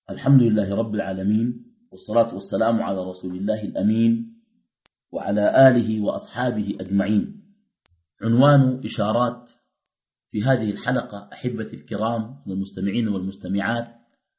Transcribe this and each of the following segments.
الحمد لله رب العالمين، والصلاة والسلام على رسول الله الأمين وعلى آله وأصحابه أجمعين. عنوان إشارات في هذه الحلقة أحبتي الكرام والمستمعين والمستمعات،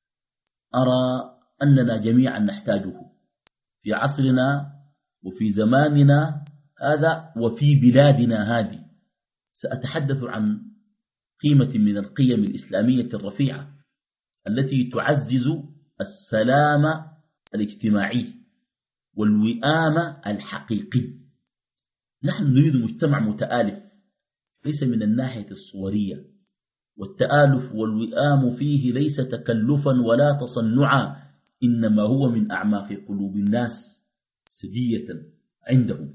أرى أننا جميعا نحتاجه في عصرنا وفي زماننا هذا وفي بلادنا هذه. سأتحدث عن قيمة من القيم الإسلامية الرفيعة التي تعزز السلام الاجتماعي والوئام الحقيقي. نحن نريد مجتمع متآلف، ليس من الناحية الصورية، والتآلف والوئام فيه ليس تكلفا ولا تصنعا، إنما هو من أعماق قلوب الناس سجية عندهم.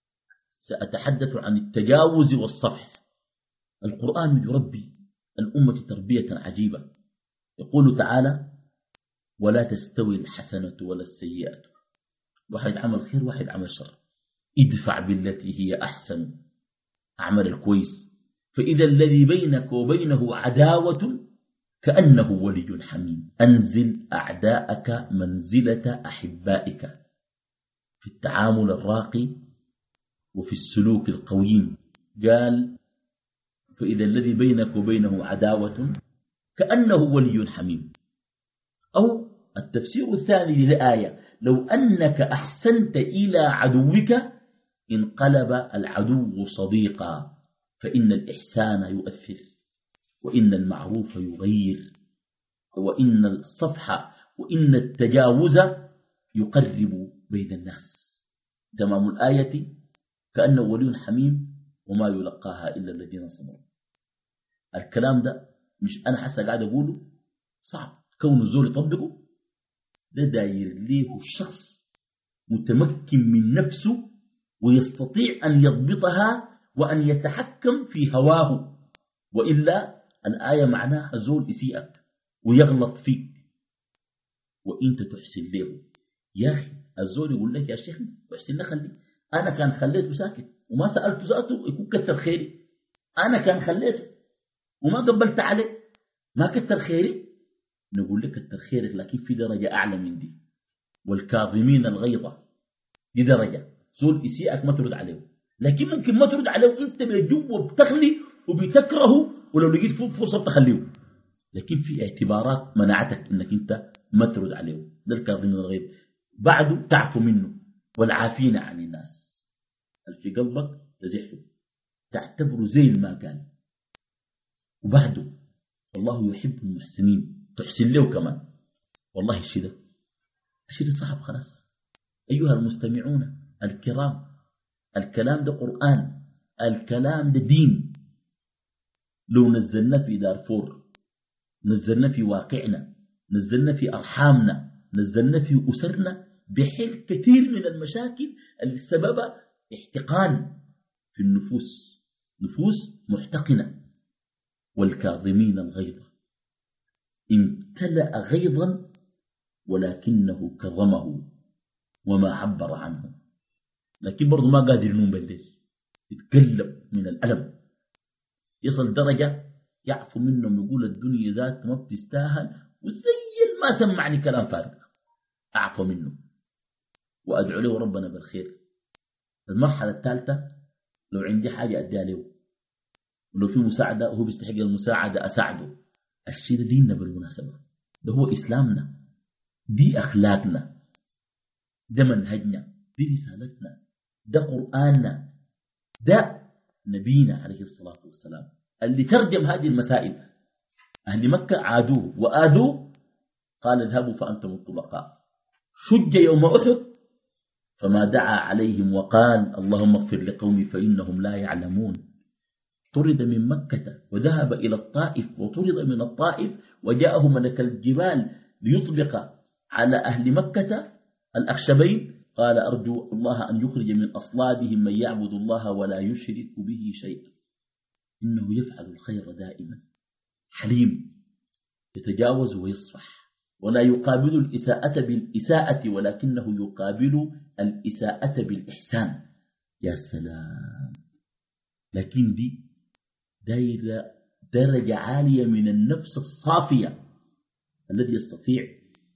سأتحدث عن التجاوز والصفح. القرآن يربي الأمة تربية عجيبة. يقول تعالى: ولا تستوي الحسنة ولا السيئة، واحد عمل خير واحد عمل شر، ادفع بالتي هي أحسن، أعمل الكويس، فإذا الذي بينك وبينه عداوة كأنه ولي حميم. أنزل أعداءك منزلة أحبائك، في التعامل الراقي وفي السلوك القويم. قال: فإذا الذي بينك وبينه عداوة كأنه ولي حميم. أو التفسير الثاني للآية: لو أنك أحسنت إلى عدوك انقلب العدو صديقا، فإن الإحسان يؤثر، وإن المعروف يغير، وإن الصفح وإن التجاوز يقرب بين الناس. تمام الآية: كأنه ولي حميم وما يلقاها إلا الذين صبروا. الكلام ده مش أنا حسا قاعد أقوله، صعب كون الزول يطبقه. ده داير ليه الشخص متمكن من نفسه ويستطيع أن يضبطها وأن يتحكم في هواه، وإلا الآية معناها الزول يسيئك ويغلط فيك وإنت تحسن له. يا أخي الزول يقول لك: يا شيخنا احسن خلي، أنا كان خليته ساكت وما سألته ذاته يكون كتر خيري، أنا كان خليته وما قبلت عليه ما كتر خيري. نقول لك كتر خيرك، لكن في درجة أعلى من دي. والكاظمين الغيظ، دي درجة زول يسيئك ما ترد عليه، لكن ممكن ما ترد عليه وانت بجو بتخلي وبتكرهه، ولو لقيت فرصة تخليه، لكن في اعتبارات منعتك انك انت ما ترد عليه. ده الكاظمين الغيظ. بعده تعفو منه، والعافين عن الناس. في قلبك تزحه تعتبره زي ما قال. وبعده والله يحب المحسنين، تحسن له كمان. والله الشيء صعب خلاص. أيها المستمعون الكرام، الكلام ده قرآن، الكلام ده دين. لو نزلنا في دارفور، نزلنا في واقعنا، نزلنا في أرحامنا، نزلنا في أسرنا، بحل كثير من المشاكل اللي سببها احتقان في النفوس، نفوس محتقنة. والكاظمين الغيظ امتلأ غيظا ولكنه كظمه وما عبر عنه، لكن برضو ما قادر ينوم بالليل، يتقلب من الألم، يصل درجة يعفو منهم، يقول الدنيا ذات ما بتستاهل، وزي ما سمعني كلام فارغ أعفو منه وأدعو له ربنا بالخير. المرحلة الثالثة: لو عندي حاجة أديها له، ولو في مساعدة وهو بيستحق المساعدة أساعده. الشيء ده ديننا بالمناسبة، ده هو إسلامنا، دي أخلاقنا، ده منهجنا، دي رسالتنا، ده قرآننا، ده نبينا عليه الصلاة والسلام اللي ترجم هذه المسائل. أهل مكة عادوه وآذوه، قال: اذهبوا فأنتم الطلقاء. شج يوم أحد فما دعا عليهم وقال: اللهم اغفر لقومي فإنهم لا يعلمون. طرد من مكة وذهب إلى الطائف، وطرد من الطائف وجاءه ملك الجبال ليطبق على أهل مكة الأخشبين، قال: أرجو الله أن يخرج من أصلابهم من يعبد الله ولا يشرك به شيئا، إنه يفعل الخير دائما. حليم، يتجاوز ويصفح، ولا يقابل الإساءة بالإساءة، ولكنه يقابل الإساءة بالإحسان. يا سلام! لكن دي دايرة درجة عالية من النفس الصافية الذي يستطيع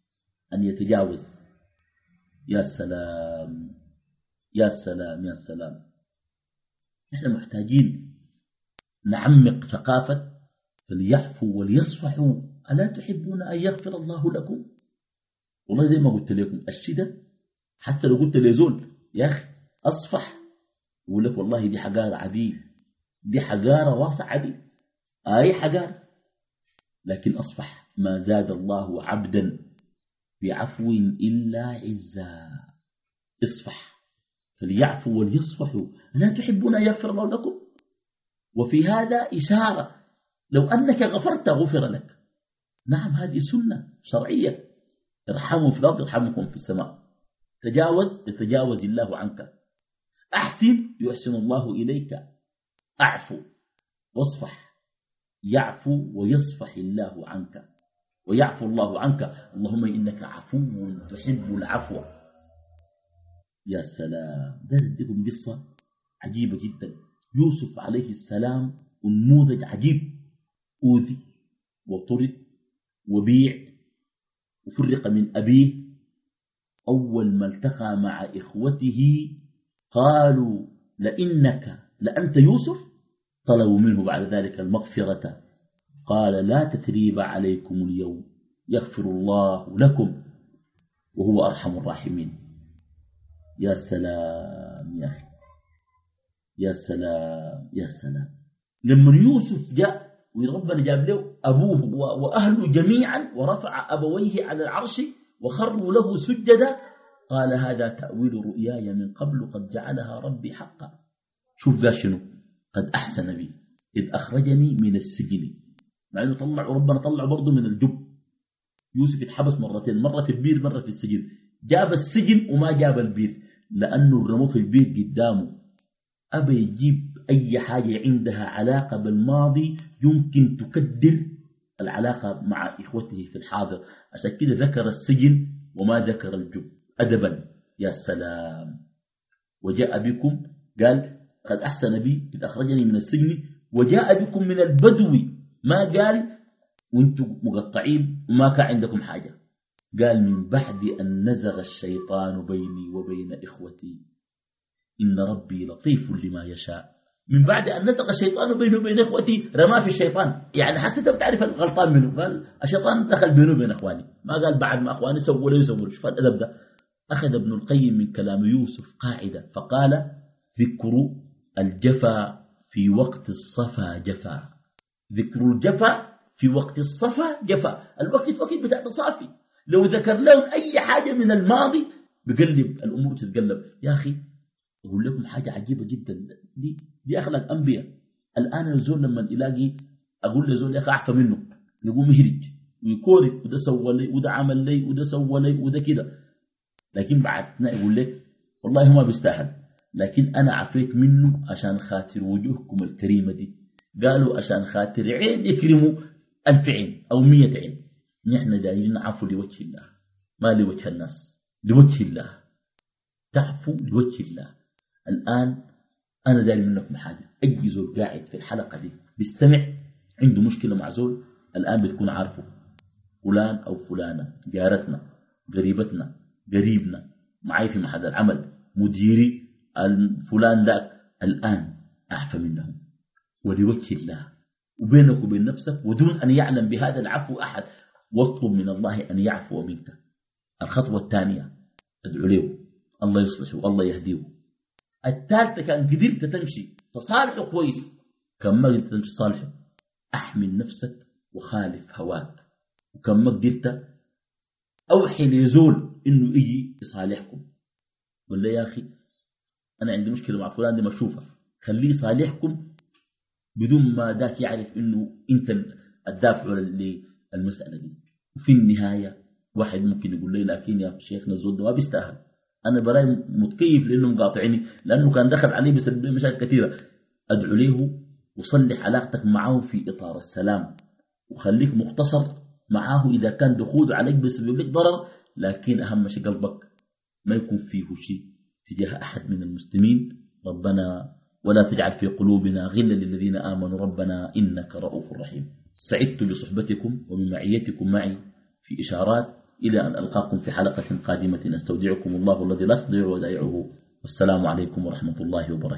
أن يتجاوز. يا سلام يا سلام يا سلام. نحن محتاجين نعمق ثقافة فليعفوا وليصفحوا، ألا تحبون أن يغفر الله لكم؟ والله زي ما قلت لكم الشدة، حتى لو قلت لزول يا أخي أصفح، يقول لك والله دي حقارة عديل، دي حقارة واسع عديل، أي حقارة، لكن أصفح. ما زاد الله عبدا بعفو إلا عزا. اصفح فليعفوا وليصفحوا، ألا تحبون أن يغفر الله لكم؟ وفي هذا إشارة، لو أنك غفرت غفر لك. نعم هذه سنة شرعية، ارحموا في الأرض يرحمكم في السماء. تجاوز يتجاوز الله عنك، أحسن يحسن الله إليك، أعفو واصفح يعفو ويصفح الله عنك ويعفو الله عنك. اللهم إنك عفو تحب العفو. يا سلام. ده نديكم قصة عجيبة جدا. يوسف عليه السلام نموذج عجيب، أوذي وطرد وبيع وفرق من أبيه. أول ما التقى مع إخوته قالوا لأنت يوسف، طلبوا منه بعد ذلك المغفرة. قال لا تثريب عليكم اليوم يغفر الله لكم وهو أرحم الراحمين. يا سلام يا أخي، يا سلام يا سلام. لما يوسف جاء وربنا جاب له أبوه وأهله جميعا ورفع أبويه على العرش وخروا له سجدا، قال هذا تأويل رؤياي من قبل قد جعلها ربي حقا. شوف قال شنو؟ قد أحسن بي إذ أخرجني من السجن، مع أنه ربنا طلع برضه من الجب. يوسف اتحبس مرتين، مرة في البير مرة في السجن. جاب السجن وما جاب البير، لأنه رموه في البير قدامه. أبى يجيب أي حاجة عندها علاقة بالماضي يمكن تكدر العلاقة مع إخوته في الحاضر، عشان كده ذكر السجن وما ذكر الجب أدبا. يا سلام. وجاء بكم، قال قد أحسن بي إذ أخرجني من السجن وجاء بكم من البدو، ما قال وانتم مقطعين وما كان عندكم حاجة، قال من بعد أن نزغ الشيطان بيني وبين إخوتي إن ربي لطيف لما يشاء. من بعد أن نزغ الشيطان بيني وبين إخوتي رمى في الشيطان، يعني حتى أنت بتعرف الغلطان منه، قال الشيطان دخل بينه وبين أخواني، ما قال بعد ما أخواني سووا لي يسووا. شوف الأدب ده. أخذ ابن القيم من كلام يوسف قاعدة فقال ذكر الجفا في وقت الصفا جفا. ذكر الجفا في وقت الصفا جفا، الوقت وقت بتاع تصافي. لو ذكر لهم أي حاجة من الماضي بقلب الأمور تتقلب. يا أخي أقول لكم حاجة عجيبة جدا، دي أخلاق أنبياء. الآن الزول لما يلاقي أقول لزول يا أخي أعفى منه يقوم يهرج ويكورك، وده سوى لي وده عمل لي وده سوى لي وده كده، لكن بعد يقول لك والله ما بيستاهل، لكن أنا عفيت منه عشان خاطر وجوهكم الكريمة دي. قالوا عشان خاطر عين يكرموا 1000 عين أو 100 عين. نحن دايرين عفو لوجه الله، ما لوجه الناس، لوجه الله. تعفو لوجه الله. الآن أنا داير منكم حاجة، أي زول قاعد في الحلقة دي بيستمع عنده مشكلة مع زول الآن بتكون عارفه، فلان أو فلانة، جارتنا، قريبتنا، قريبنا، معي في محل العمل، مديري، فلان ذاك، الآن أعفى منهم ولوجه الله وبينك وبين نفسك ودون أن يعلم بهذا العفو أحد، واطلب من الله أن يعفو منك. الخطوة الثانية ادعو له الله يصلحه الله يهديه. الثالثة كان قدرت تمشي تصالحه كويس، كم ما قدرت تمشي صالحه أحمل نفسك وخالف هواك، وكم ما قدرت أوحي ليزول إنه يجي يصالحكم. ولا يا أخي أنا عندي مشكلة مع فلان دي مشوفة، خليه يصالحكم بدون ما ذاك يعرف إنه أنت الدافع للمسألة دي. وفي النهاية واحد ممكن يقول لي لكن يا شيخنا الزول ده ما بيستاهل، أنا براي متكيف لأنه مقاطعني، لأنه كان دخل عليه بسبب مشاكل كثيرة. أدعو له وصلح علاقتك معه في إطار السلام، وخليك مختصر معه إذا كان دخول عليك بسبب لك ضرر، لكن أهم شيء قلبك ما يكون فيه شيء تجاه أحد من المسلمين. ربنا ولا تجعل في قلوبنا غلا للذين آمنوا ربنا إنك رؤوف رحيم. سعدت بصحبتكم وبمعيتكم معي في إشارات إلى أن ألقاكم في حلقة قادمة، أستودعكم الله الذي لا تضيع ودائعه، والسلام عليكم ورحمة الله وبركاته.